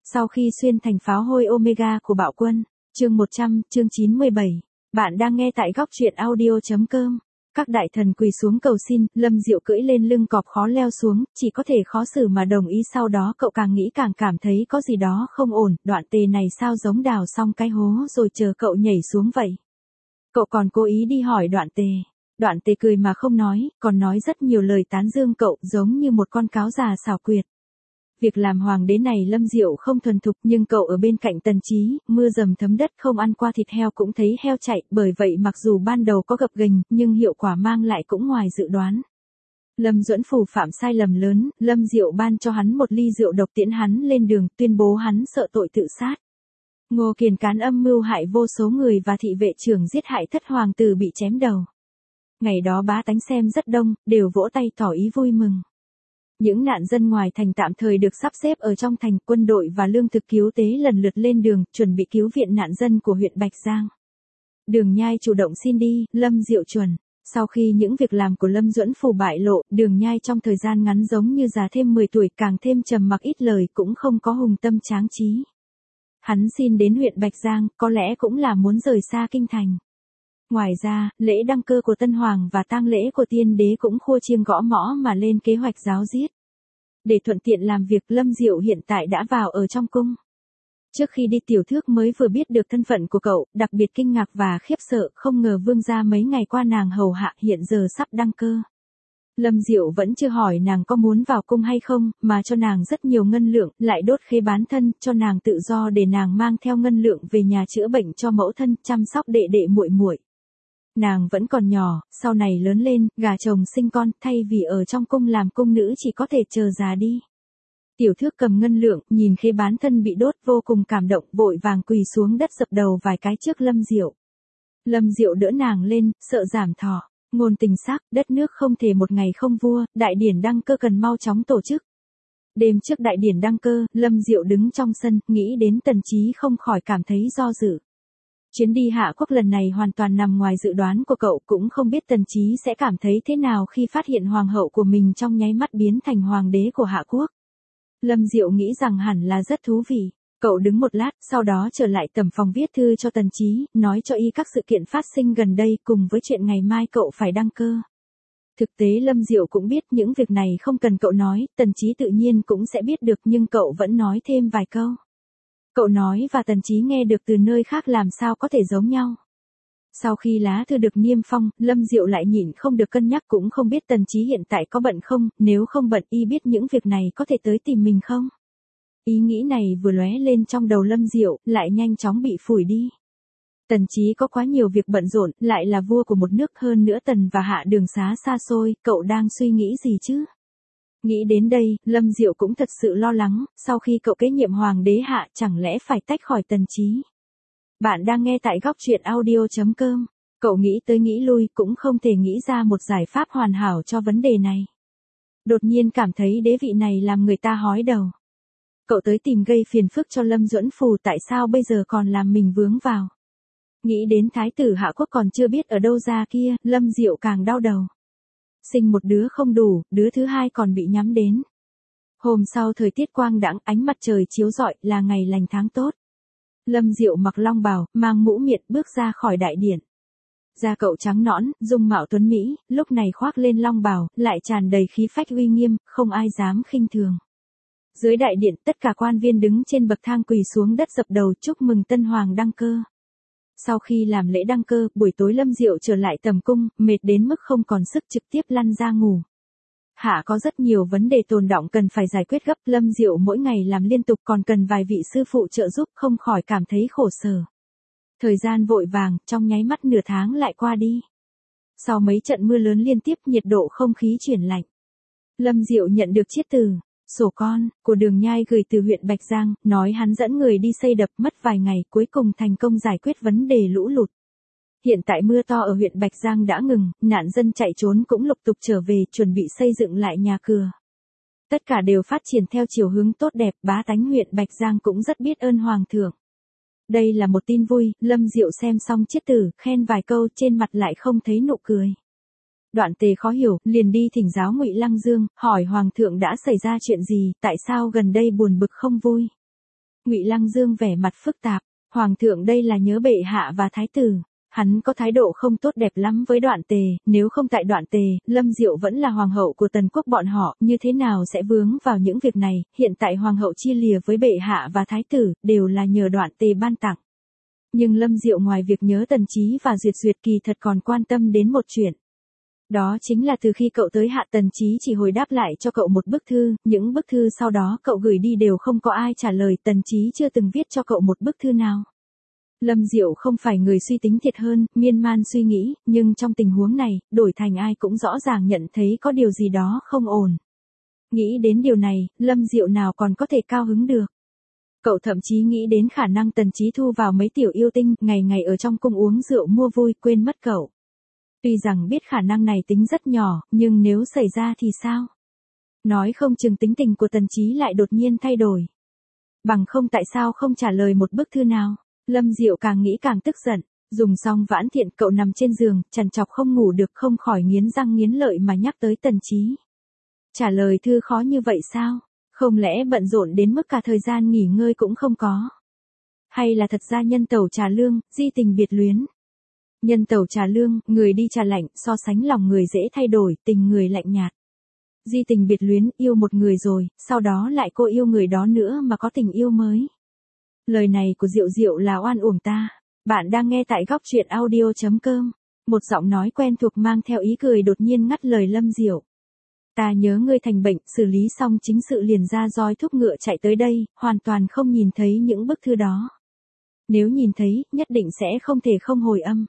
Sau khi xuyên thành pháo hôi Omega của bạo quân, chương 100, chương 97. Bạn đang nghe tại góc truyện audio.com. Các đại thần quỳ xuống cầu xin, Lâm Diệu cưỡi lên lưng cọp khó leo xuống, chỉ có thể khó xử mà đồng ý. Sau đó cậu càng nghĩ càng cảm thấy có gì đó không ổn, đoạn tề này sao giống đào xong cái hố rồi chờ cậu nhảy xuống vậy. Cậu còn cố ý đi hỏi đoạn tề. Đoạn tề cười mà không nói, còn nói rất nhiều lời tán dương cậu, giống như một con cáo già xảo quyệt. Việc làm hoàng đế này Lâm Diệu không thuần thục, nhưng cậu ở bên cạnh Tần Chí, mưa dầm thấm đất, không ăn qua thịt heo cũng thấy heo chạy, bởi vậy mặc dù ban đầu có gập ghềnh, nhưng hiệu quả mang lại cũng ngoài dự đoán. Lâm Duẫn Phủ phạm sai lầm lớn, Lâm Diệu ban cho hắn một ly rượu độc tiễn hắn lên đường, tuyên bố hắn sợ tội tự sát. Ngô Kiền cán âm mưu hại vô số người và thị vệ trưởng giết hại thất hoàng tử bị chém đầu. Ngày đó bá tánh xem rất đông, đều vỗ tay tỏ ý vui mừng. Những nạn dân ngoài thành tạm thời được sắp xếp ở trong thành, quân đội và lương thực cứu tế lần lượt lên đường, chuẩn bị cứu viện nạn dân của huyện Bạch Giang. Đường Nhai chủ động xin đi, Lâm Diệu chuẩn. Sau khi những việc làm của Lâm Duẫn Phủ bại lộ, Đường Nhai trong thời gian ngắn giống như già thêm 10 tuổi, càng thêm trầm mặc ít lời, cũng không có hùng tâm tráng trí. Hắn xin đến huyện Bạch Giang, có lẽ cũng là muốn rời xa kinh thành. Ngoài ra, lễ đăng cơ của Tân Hoàng và tang lễ của Tiên Đế cũng khua chiêng gõ mõ mà lên kế hoạch giáo giết. Để thuận tiện làm việc, Lâm Diệu hiện tại đã vào ở trong cung. Trước khi đi Tiểu Thước mới vừa biết được thân phận của cậu, đặc biệt kinh ngạc và khiếp sợ, không ngờ vương gia mấy ngày qua nàng hầu hạ hiện giờ sắp đăng cơ. Lâm Diệu vẫn chưa hỏi nàng có muốn vào cung hay không, mà cho nàng rất nhiều ngân lượng, lại đốt khế bán thân, cho nàng tự do để nàng mang theo ngân lượng về nhà chữa bệnh cho mẫu thân, chăm sóc đệ đệ muội muội. Nàng vẫn còn nhỏ, sau này lớn lên, gả chồng sinh con, thay vì ở trong cung làm cung nữ chỉ có thể chờ già đi. Tiểu Thước cầm ngân lượng, nhìn khế bán thân bị đốt vô cùng cảm động, vội vàng quỳ xuống đất dập đầu vài cái trước Lâm Diệu. Lâm Diệu đỡ nàng lên, sợ giảm thọ. Ngôn tình sắc, đất nước không thể một ngày không vua, đại điển đăng cơ cần mau chóng tổ chức. Đêm trước đại điển đăng cơ, Lâm Diệu đứng trong sân, nghĩ đến Tần Chí không khỏi cảm thấy do dự. Chuyến đi Hạ Quốc lần này hoàn toàn nằm ngoài dự đoán của cậu, cũng không biết Tần Chí sẽ cảm thấy thế nào khi phát hiện hoàng hậu của mình trong nháy mắt biến thành hoàng đế của Hạ Quốc. Lâm Diệu nghĩ rằng hẳn là rất thú vị. Cậu đứng một lát, sau đó trở lại tầm phòng viết thư cho Tần Chí, nói cho y các sự kiện phát sinh gần đây cùng với chuyện ngày mai cậu phải đăng cơ. Thực tế Lâm Diệu cũng biết những việc này không cần cậu nói, Tần Chí tự nhiên cũng sẽ biết được, nhưng cậu vẫn nói thêm vài câu. Cậu nói và Tần Chí nghe được từ nơi khác làm sao có thể giống nhau. Sau khi lá thư được niêm phong, Lâm Diệu lại nhịn không được cân nhắc, cũng không biết Tần Chí hiện tại có bận không, nếu không bận y biết những việc này có thể tới tìm mình không. Ý nghĩ này vừa lóe lên trong đầu Lâm Diệu, lại nhanh chóng bị phủi đi. Tần Chí có quá nhiều việc bận rộn, lại là vua của một nước, hơn nữa Tần và Hạ đường xá xa xôi, cậu đang suy nghĩ gì chứ? Nghĩ đến đây, Lâm Diệu cũng thật sự lo lắng, sau khi cậu kế nhiệm hoàng đế Hạ chẳng lẽ phải tách khỏi Tần Chí. Bạn đang nghe tại góc truyện audio.com. Cậu nghĩ tới nghĩ lui cũng không thể nghĩ ra một giải pháp hoàn hảo cho vấn đề này. Đột nhiên cảm thấy đế vị này làm người ta hói đầu. Cậu tới tìm gây phiền phức cho Lâm Duẫn Phủ, tại sao bây giờ còn làm mình vướng vào. Nghĩ đến thái tử Hạ Quốc còn chưa biết ở đâu ra kia, Lâm Diệu càng đau đầu. Sinh một đứa không đủ, đứa thứ hai còn bị nhắm đến. Hôm sau thời tiết quang đãng, ánh mặt trời chiếu rọi, là ngày lành tháng tốt. Lâm Diệu mặc long bào, mang mũ miện, bước ra khỏi đại điện. Da cậu trắng nõn, dung mạo tuấn mỹ, lúc này khoác lên long bào, lại tràn đầy khí phách uy nghiêm, không ai dám khinh thường. Dưới đại điện, tất cả quan viên đứng trên bậc thang quỳ xuống đất dập đầu chúc mừng Tân Hoàng đăng cơ. Sau khi làm lễ đăng cơ, buổi tối Lâm Diệu trở lại tầm cung, mệt đến mức không còn sức, trực tiếp lăn ra ngủ. Hạ có rất nhiều vấn đề tồn đọng cần phải giải quyết gấp, Lâm Diệu mỗi ngày làm liên tục, còn cần vài vị sư phụ trợ giúp, không khỏi cảm thấy khổ sở. Thời gian vội vàng, trong nháy mắt nửa tháng lại qua đi. Sau mấy trận mưa lớn liên tiếp, nhiệt độ không khí chuyển lạnh. Lâm Diệu nhận được chiết từ sổ con của Đường Nhai gửi từ huyện Bạch Giang, nói hắn dẫn người đi xây đập, mất vài ngày cuối cùng thành công giải quyết vấn đề lũ lụt. Hiện tại mưa to ở huyện Bạch Giang đã ngừng, nạn dân chạy trốn cũng lục tục trở về, chuẩn bị xây dựng lại nhà cửa. Tất cả đều phát triển theo chiều hướng tốt đẹp, bá tánh huyện Bạch Giang cũng rất biết ơn hoàng thượng. Đây là một tin vui, Lâm Diệu xem xong chiết từ, khen vài câu, trên mặt lại không thấy nụ cười. Đoạn Tề khó hiểu, liền đi thỉnh giáo Ngụy Lăng Dương, hỏi hoàng thượng đã xảy ra chuyện gì, tại sao gần đây buồn bực không vui. Ngụy Lăng Dương vẻ mặt phức tạp, Hoàng thượng đây là nhớ bệ hạ và thái tử. Hắn có thái độ không tốt đẹp lắm với Đoạn Tề, nếu không tại Đoạn Tề, Lâm Diệu vẫn là hoàng hậu của Tần quốc bọn họ, như thế nào sẽ vướng vào những việc này, hiện tại hoàng hậu chia lìa với bệ hạ và thái tử, đều là nhờ Đoạn Tề ban tặng. Nhưng Lâm Diệu ngoài việc nhớ Tần Chí và Duyệt Duyệt kỳ thật còn quan tâm đến một chuyện. Đó chính là từ khi cậu tới Hạ Tần Chí chỉ hồi đáp lại cho cậu một bức thư, những bức thư sau đó cậu gửi đi đều không có ai trả lời, Tần Chí chưa từng viết cho cậu một bức thư nào. Lâm Diệu không phải người suy tính thiệt hơn, miên man suy nghĩ, nhưng trong tình huống này, đổi thành ai cũng rõ ràng nhận thấy có điều gì đó không ổn. Nghĩ đến điều này, Lâm Diệu nào còn có thể cao hứng được. Cậu thậm chí nghĩ đến khả năng Tần Chí thu vào mấy tiểu yêu tinh, ngày ngày ở trong cung uống rượu mua vui, quên mất cậu. Tuy rằng biết khả năng này tính rất nhỏ, nhưng nếu xảy ra thì sao? Nói không chừng tính tình của Tần Chí lại đột nhiên thay đổi. Bằng không tại sao không trả lời một bức thư nào? Lâm Diệu càng nghĩ càng tức giận, dùng xong Vãn Thiện cậu nằm trên giường, trằn trọc không ngủ được, không khỏi nghiến răng nghiến lợi mà nhắc tới Tần Chí. Trả lời thư khó như vậy sao? Không lẽ bận rộn đến mức cả thời gian nghỉ ngơi cũng không có? Hay là thật ra nhân tẩu trà lương, di tình biệt luyến? Nhân tẩu trà lương, người đi trà lạnh, so sánh lòng người dễ thay đổi, tình người lạnh nhạt. Di tình biệt luyến, yêu một người rồi, sau đó lại cô yêu người đó nữa mà có tình yêu mới. Lời này của Diệu Diệu là oan uổng ta. Bạn đang nghe tại góc truyện audio.com. Một giọng nói quen thuộc mang theo ý cười đột nhiên ngắt lời Lâm Diệu. Ta nhớ ngươi thành bệnh, xử lý xong chính sự liền ra roi thúc ngựa chạy tới đây, hoàn toàn không nhìn thấy những bức thư đó. Nếu nhìn thấy, nhất định sẽ không thể không hồi âm.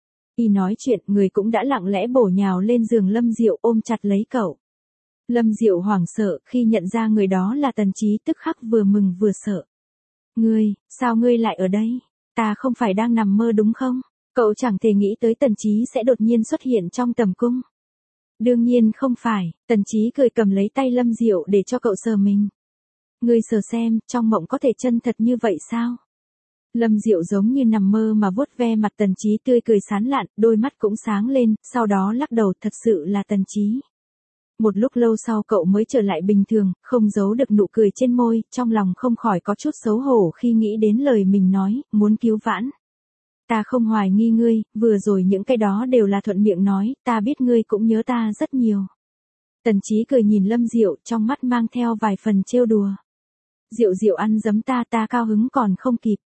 Y nói chuyện, người cũng đã lặng lẽ bổ nhào lên giường Lâm Diệu ôm chặt lấy cậu. Lâm Diệu hoảng sợ khi nhận ra người đó là Tần Chí, tức khắc vừa mừng vừa sợ. Ngươi, sao ngươi lại ở đây? Ta không phải đang nằm mơ đúng không? Cậu chẳng thể nghĩ tới Tần Chí sẽ đột nhiên xuất hiện trong tầm cung. Đương nhiên không phải, Tần Chí cười cầm lấy tay Lâm Diệu để cho cậu sờ mình. Ngươi sờ xem, trong mộng có thể chân thật như vậy sao? Lâm Diệu giống như nằm mơ mà vuốt ve mặt Tần Chí, tươi cười sán lạn, đôi mắt cũng sáng lên, sau đó lắc đầu, thật sự là Tần Chí. Một lúc lâu sau cậu mới trở lại bình thường, không giấu được nụ cười trên môi, trong lòng không khỏi có chút xấu hổ khi nghĩ đến lời mình nói, muốn cứu vãn. Ta không hoài nghi ngươi, vừa rồi những cái đó đều là thuận miệng nói, ta biết ngươi cũng nhớ ta rất nhiều. Tần Chí cười nhìn Lâm Diệu, trong mắt mang theo vài phần trêu đùa. Diệu Diệu ăn giấm ta cao hứng còn không kịp.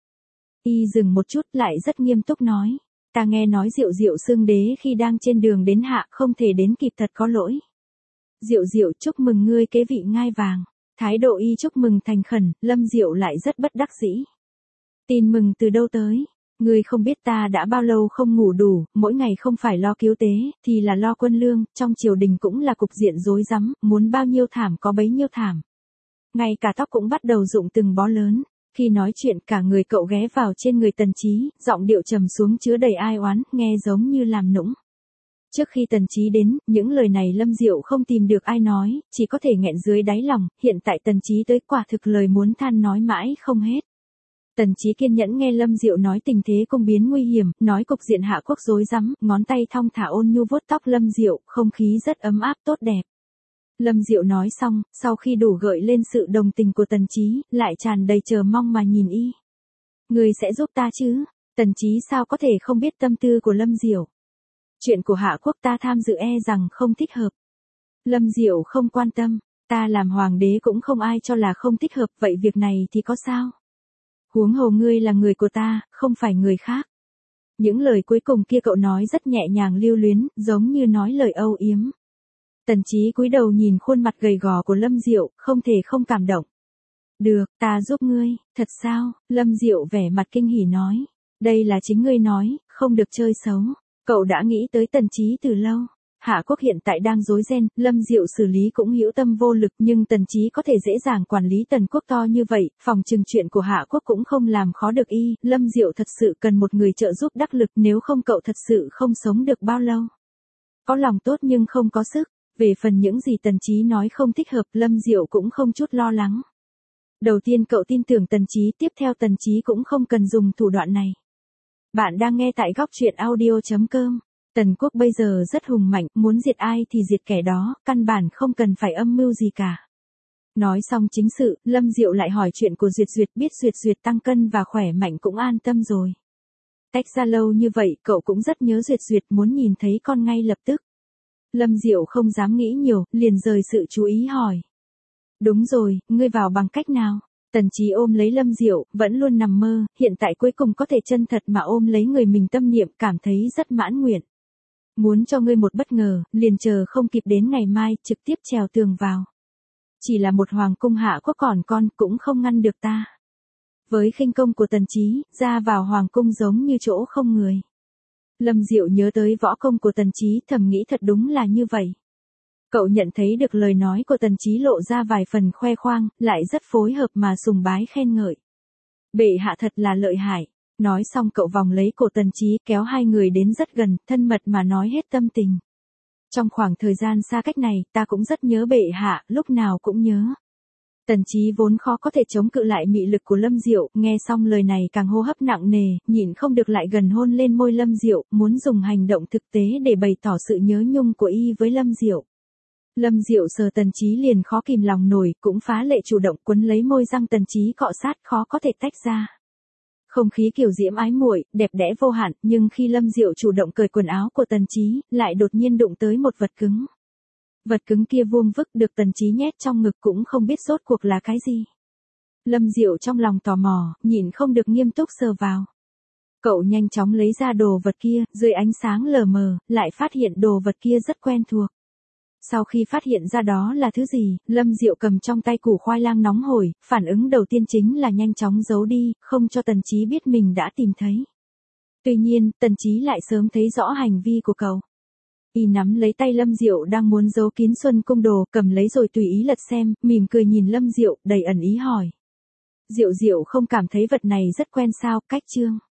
Y dừng một chút lại rất nghiêm túc nói. Ta nghe nói Diệu Diệu xưng đế khi đang trên đường đến Hạ không thể đến kịp, thật có lỗi. Diệu Diệu chúc mừng ngươi kế vị ngai vàng. Thái độ Y chúc mừng thành khẩn, Lâm Diệu lại rất bất đắc dĩ. Tin mừng từ đâu tới? Ngươi không biết ta đã bao lâu không ngủ đủ, mỗi ngày không phải lo cứu tế, thì là lo quân lương, trong triều đình cũng là cục diện rối rắm, muốn bao nhiêu thảm có bấy nhiêu thảm. Ngay cả tóc cũng bắt đầu rụng từng bó lớn. Khi nói chuyện cả người cậu ghé vào trên người Tần Chí, giọng điệu trầm xuống chứa đầy ai oán, nghe giống như làm nũng. Trước khi Tần Chí đến, những lời này Lâm Diệu không tìm được ai nói, chỉ có thể nghẹn dưới đáy lòng, hiện tại Tần Chí tới quả thực lời muốn than nói mãi không hết. Tần Chí kiên nhẫn nghe Lâm Diệu nói tình thế cung biến nguy hiểm, nói cục diện Hạ quốc rối rắm, ngón tay thong thả ôn nhu vuốt tóc Lâm Diệu, không khí rất ấm áp tốt đẹp. Lâm Diệu nói xong, sau khi đủ gợi lên sự đồng tình của Tần Chí, lại tràn đầy chờ mong mà nhìn Y. Người sẽ giúp ta chứ? Tần Chí sao có thể không biết tâm tư của Lâm Diệu? Chuyện của Hạ quốc ta tham dự rằng không thích hợp. Lâm Diệu không quan tâm, ta làm hoàng đế cũng không ai cho là không thích hợp, vậy việc này thì có sao? Huống hồ ngươi là người của ta, không phải người khác. Những lời cuối cùng kia cậu nói rất nhẹ nhàng lưu luyến, giống như nói lời âu yếm. Tần Chí cúi đầu nhìn khuôn mặt gầy gò của Lâm Diệu, không thể không cảm động. Được, ta giúp ngươi, thật sao? Lâm Diệu vẻ mặt kinh hỉ nói. Đây là chính ngươi nói, không được chơi xấu. Cậu đã nghĩ tới Tần Chí từ lâu. Hạ quốc hiện tại đang rối ren, Lâm Diệu xử lý cũng hữu tâm vô lực, nhưng Tần Chí có thể dễ dàng quản lý Tần quốc to như vậy, phòng trừng chuyện của Hạ quốc cũng không làm khó được Y. Lâm Diệu thật sự cần một người trợ giúp đắc lực, nếu không cậu thật sự không sống được bao lâu. Có lòng tốt nhưng không có sức. Về phần những gì Tần Chí nói không thích hợp, Lâm Diệu cũng không chút lo lắng. Đầu tiên cậu tin tưởng Tần Chí, tiếp theo Tần Chí cũng không cần dùng thủ đoạn này. Bạn đang nghe tại góc truyện audio.com. Tần quốc bây giờ rất hùng mạnh, muốn diệt ai thì diệt kẻ đó, căn bản không cần phải âm mưu gì cả. Nói xong chính sự, Lâm Diệu lại hỏi chuyện của Duyệt Duyệt, biết Duyệt Duyệt tăng cân và khỏe mạnh cũng an tâm rồi. Tách ra lâu như vậy, cậu cũng rất nhớ Duyệt Duyệt, muốn nhìn thấy con ngay lập tức. Lâm Diệu không dám nghĩ nhiều, liền rời sự chú ý hỏi. Đúng rồi, ngươi vào bằng cách nào? Tần Chí ôm lấy Lâm Diệu, vẫn luôn nằm mơ, hiện tại cuối cùng có thể chân thật mà ôm lấy người mình tâm niệm, cảm thấy rất mãn nguyện. Muốn cho ngươi một bất ngờ, liền chờ không kịp đến ngày mai, trực tiếp trèo tường vào. Chỉ là một hoàng cung hạ quốc còn con cũng không ngăn được ta. Với khinh công của Tần Chí, ra vào hoàng cung giống như chỗ không người. Lâm Diệu nhớ tới võ công của Tần Chí, thầm nghĩ thật đúng là như vậy. Cậu nhận thấy được lời nói của Tần Chí lộ ra vài phần khoe khoang, lại rất phối hợp mà sùng bái khen ngợi. Bệ hạ thật là lợi hại. Nói xong cậu vòng lấy cổ Tần Chí, kéo hai người đến rất gần, thân mật mà nói hết tâm tình. Trong khoảng thời gian xa cách này, ta cũng rất nhớ bệ hạ, lúc nào cũng nhớ. Tần Chí vốn khó có thể chống cự lại mị lực của Lâm Diệu, nghe xong lời này càng hô hấp nặng nề, nhịn không được lại gần hôn lên môi Lâm Diệu, muốn dùng hành động thực tế để bày tỏ sự nhớ nhung của y với Lâm Diệu. Lâm Diệu sờ Tần Chí liền khó kìm lòng nổi, cũng phá lệ chủ động quấn lấy môi răng Tần Chí cọ sát, khó có thể tách ra. Không khí kiều diễm ái muội, đẹp đẽ vô hạn, nhưng khi Lâm Diệu chủ động cởi quần áo của Tần Chí, lại đột nhiên đụng tới một vật cứng. Vật cứng kia vuông vức được Tần Chí nhét trong ngực cũng không biết rốt cuộc là cái gì. Lâm Diệu trong lòng tò mò, nhịn không được nghiêm túc sờ vào. Cậu nhanh chóng lấy ra đồ vật kia, dưới ánh sáng lờ mờ, lại phát hiện đồ vật kia rất quen thuộc. Sau khi phát hiện ra đó là thứ gì, Lâm Diệu cầm trong tay củ khoai lang nóng hổi, phản ứng đầu tiên chính là nhanh chóng giấu đi, không cho Tần Chí biết mình đã tìm thấy. Tuy nhiên, Tần Chí lại sớm thấy rõ hành vi của cậu. Y nắm lấy tay Lâm Diệu đang muốn giấu kín Xuân Cung đồ, cầm lấy rồi tùy ý lật xem, mỉm cười nhìn Lâm Diệu, đầy ẩn ý hỏi. Diệu Diệu không cảm thấy vật này rất quen sao, cách chương.